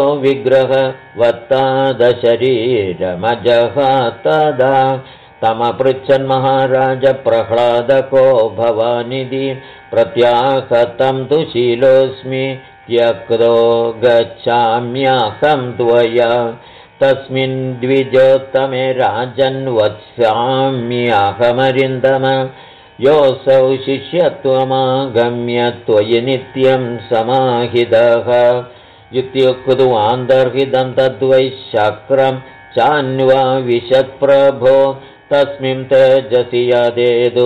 विग्रहवत्तादशरीरमजः तदा तमपृच्छन् महाराज प्रह्लादको भवानिति प्रत्याहतं तु शीलोऽस्मि त्यक्तो गच्छाम्यहं त्वया तस्मिन् द्विजोत्तमे राजन्वत्साम्यहमरिन्दम योऽसौ शिष्यत्वमागम्य त्वयि नित्यं समाहितः इत्युक्त्वान्तर्हितं तद्वै शक्रं चान्वाविशत्प्रभो तस्मिन् तेजसि यदेतु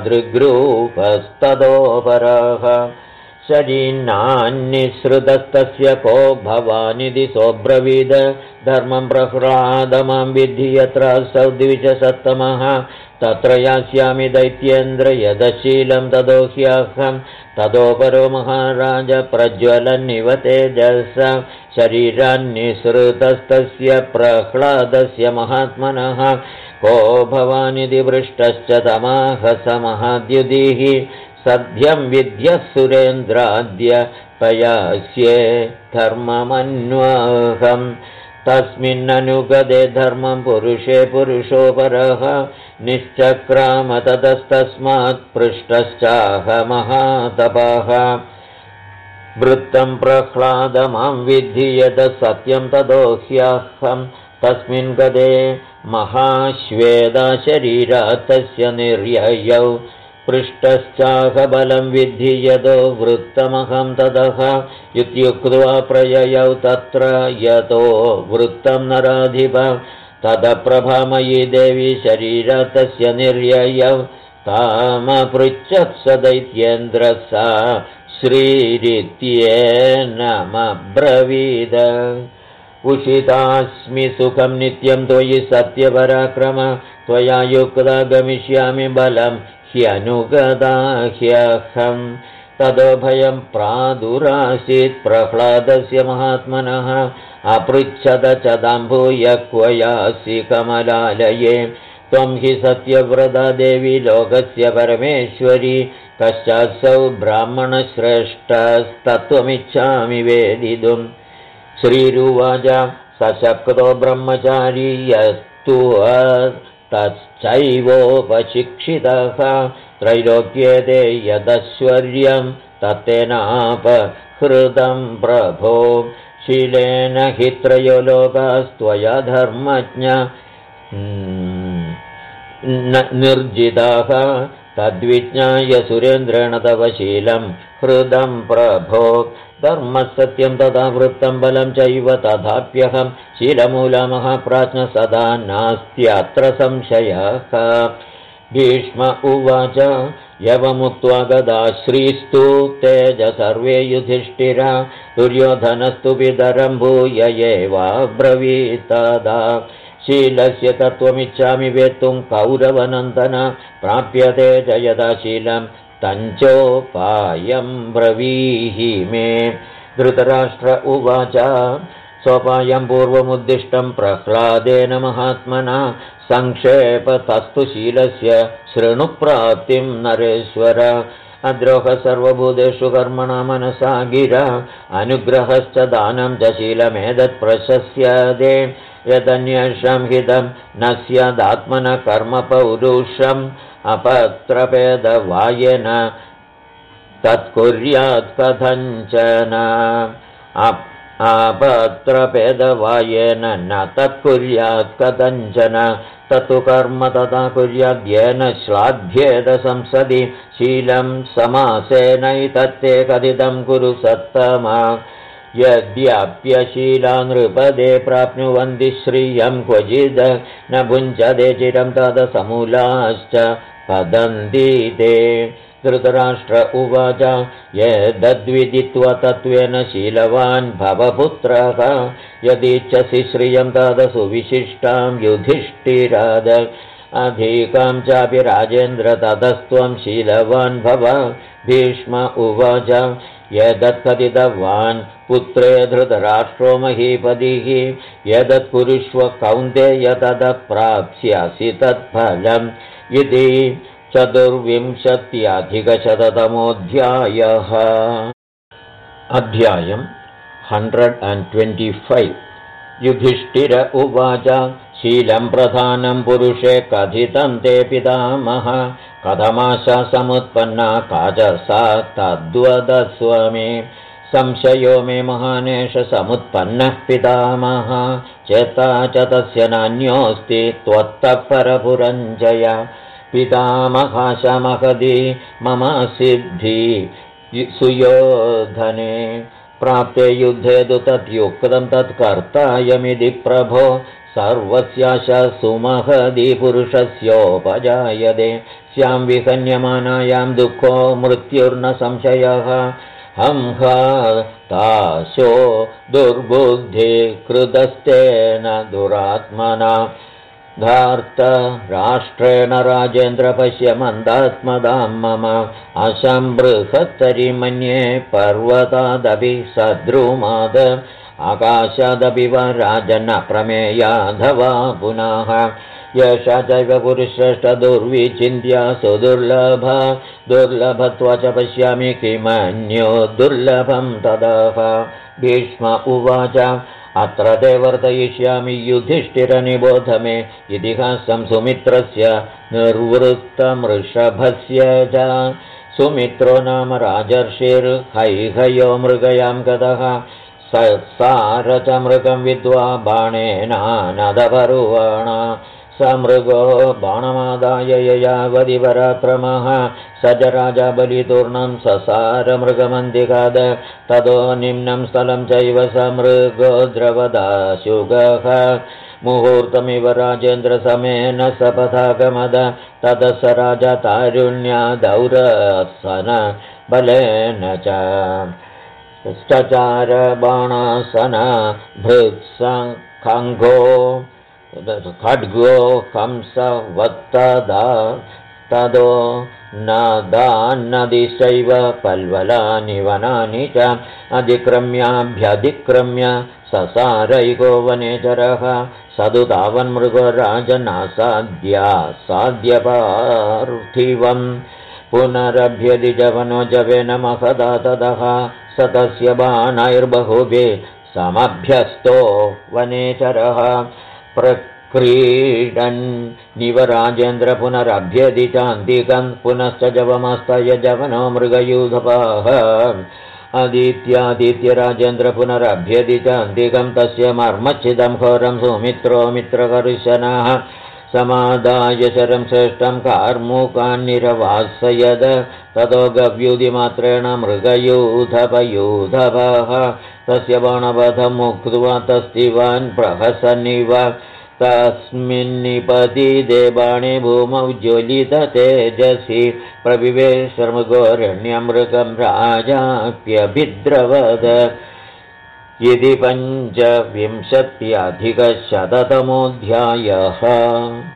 तादृग्रूपस्ततोपरः शरीनान्निःसृतस्तस्य को भवानिति सोऽब्रवीद धर्मं प्रह्लादमां विद्धि यत्र सौ द्विजसत्तमः तत्र यास्यामि दैत्येन्द्र यदशीलं ततो ह्यहं ततोपरो महाराज प्रज्वलन्निव तेजसा शरीरान्निःसृतस्तस्य प्रह्लादस्य महात्मनः को भवानिति पृष्टश्च तमाह स महाद्युतिः सद्यं विद्यः सुरेन्द्राद्य पयास्ये धर्ममन्वहं तस्मिन्ननुगदे धर्मं पुरुषे पुरुषो परः निश्चक्राम ततस्तस्मात् पृष्टश्चाहमहातपः वृत्तं प्रह्लादमां विद्धि यत् सत्यं ततो ह्यहं तस्मिन् गदे महाश्वेदशरीरा तस्य निर्ययौ पृष्टश्चाहबलं विद्धि यतो वृत्तमहं ततः इत्युक्त्वा प्रययौ तत्र यतो वृत्तं नराधिप तदप्रभामयी देवी शरीर तस्य निर्ययौ तामपृच्छत् स दैत्येन्द्रः सा श्रीरित्येनमब्रवीद उषितास्मि सुखं नित्यं त्वयि सत्यपराक्रम त्वया युक्ता गमिष्यामि बलं ह्यनुगदा ह्यहं तदो भयं प्रादुरासीत् प्रह्लादस्य महात्मनः अपृच्छद च दाम्भूय क्व यासि कमलालये त्वं हि सत्यव्रता देवी लोकस्य परमेश्वरी कश्चात्सौ ब्राह्मणश्रेष्ठस्तत्त्वमिच्छामि वेदितुम् श्रीरुवाच सशक्तो ब्रह्मचारी यस्तु तश्चैवोपशिक्षितः त्रैलोक्ये ते यदश्वर्यं तत्तेनापहृतं प्रभो शीलेन हि त्रयो लोकास्त्वया धर्मज्ञ निर्जिताः तद्विज्ञाय सुरेन्द्रेण तव शीलं हृदं प्रभो धर्मसत्यं तथा वृत्तं बलं चैव तथाप्यहं शीलमूलमहाप्राज्ञ सदा नास्त्यत्र संशयः भीष्म उवाच यवमुक्त्वा गदा श्रीस्तु तेज सर्वे युधिष्ठिरा दुर्योधनस्तु पितरं भूय एवाब्रवीत्तदा शीलस्य तत्त्वमिच्छामि वेत्तुं कौरवनन्दन प्राप्यते च यदा शीलं तञ्चोपायं ब्रवीहि मे धृतराष्ट्र उवाच सोपायं पूर्वमुद्दिष्टं प्रह्लादेन महात्मना संक्षेपतस्तु शीलस्य शृणुप्राप्तिं नरेश्वर अद्रोह सर्वभूतेषु कर्मणा मनसा गिरा अनुग्रहश्च दानं च शीलमेतत् प्रशस्यते यदन्येषां हितं न स्यादात्मनः कर्मपौरुषम् अपत्रपेदवायेन तत्कुर्यात् कथञ्चन अपत्रपेदवायेन न तत्कुर्यात् कथञ्चन तत्तु कर्म तथा कुर्याद्येन श्लाघ्येत संसदि शीलं समासेनैतत्ते कथितं कुरु सत्तमा यद्याप्यशीला नृपदे प्राप्नुवन्ति श्रियं क्वचिद् न भुञ्जते चिरं तदसमूलाश्च पतन्ति ते धृतराष्ट्र उवाच यद्विदित्वा तत्त्वेन शीलवान् भवपुत्रः यदिच्छसि श्रियं तदसुविशिष्टां युधिष्ठिराद अधिकां चापि राजेन्द्र ततस्त्वं शीलवान् भव भीष्म उवाच यदत्कथितवान् पुत्रे धृतराष्ट्रो महीपतिः यदत्कुरुष्व कौन्तेय ततः प्राप्स्यसि तत्फलम् इति 24,000 अध्यायम् 125 युधिष्ठिर उवाच शीलं प्रधानं पुरुषे कथितं ते पितामह कथमाशा समुत्पन्ना काजसा तद्वदस्व मे संशयो मे महानेश समुत्पन्नः पितामह चेता च तस्य नान्योऽस्ति त्वत्तः परपुरञ्जय पितामहाशमहदी मम सिद्धि सुयोधने प्राप्ते युद्धे तु तद्युक्तं तत्कर्तायमिति प्रभो सर्वस्याशा सुमहदी पुरुषस्योपजायते स्यां विहन्यमानायां दुःखो मृत्युर्न संशयः हंहाताशो दुर्बुद्धि कृतस्तेन दुरात्मना धार्तराष्ट्रेण राजेन्द्र पश्य मन्दात्मदां मम अशं बृहत्तरी मन्ये पर्वतादपि सद्रुमाद आकाशादपि वा राजन् प्रमेयाधवा पुनः यशा चैव पुरुषश्रेष्ठ दुर्विचिन्त्या सुदुर्लभा दुर्लभत्वा च पश्यामि किमन्यो दुर्लभं तदः भीष्म उवाच अत्र ते वर्तयिष्यामि युधिष्ठिरनिबोध मे इतिहासं सुमित्रस्य निर्वृत्तमृषभस्य च सुमित्रो नाम राजर्षिर्हैहयो मृगयां गतः सत्सार च मृगं विद्वा बाणेनानदपर्वण स मृगो बाणमादाय ययावदिपराक्रमः स च राजा बलितूर्णं ससारमृगमन्दिकाद ततो निम्नं स्थलं चैव स मृगो द्रवदाशुगः मुहूर्तमिव राजेन्द्रसमेन सपथागमद ततः स राजा तारुण्यादौरसन बलेन च चचार बाणासन भृत्सङ्खो खड्गो कंसवत्तदा तदो नदान्नदिशैव पल्वलानि वनानि च अधिक्रम्याभ्यधिक्रम्य ससारैको वनेचरः सदु तावन्मृगो राजनासाद्यासाद्यपार्थिवम् पुनरभ्यदि जवनो जवेन महदा ततः स तस्य बाणैर्बहुभिः समभ्यस्तो वनेचरः प्रक्रीडन्निव राजेन्द्र पुनरभ्यदि चान्तिकं पुनश्च जवमस्तय जवनो मृगयूधपाः आदित्यादित्य राजेन्द्र पुनरभ्यदि चान्तिकं तस्य मर्मच्छिदं घोरं सुमित्रो मित्रकर्शनः समादाय शरं श्रेष्ठं कार्मुकान्निरवासयद ततो गव्यूधिमात्रेण मृगयूधपयूधवः तस्य बाणवधमुक्त्वा तस्तिवान् प्रहसन्निव तस्मिन्निपति देवाणि भूमौ ज्वलिततेजसि प्रविवेशमृगोरण्यमृगं राजाप्यभिद्रवद इति 25-शततमोऽध्यायः।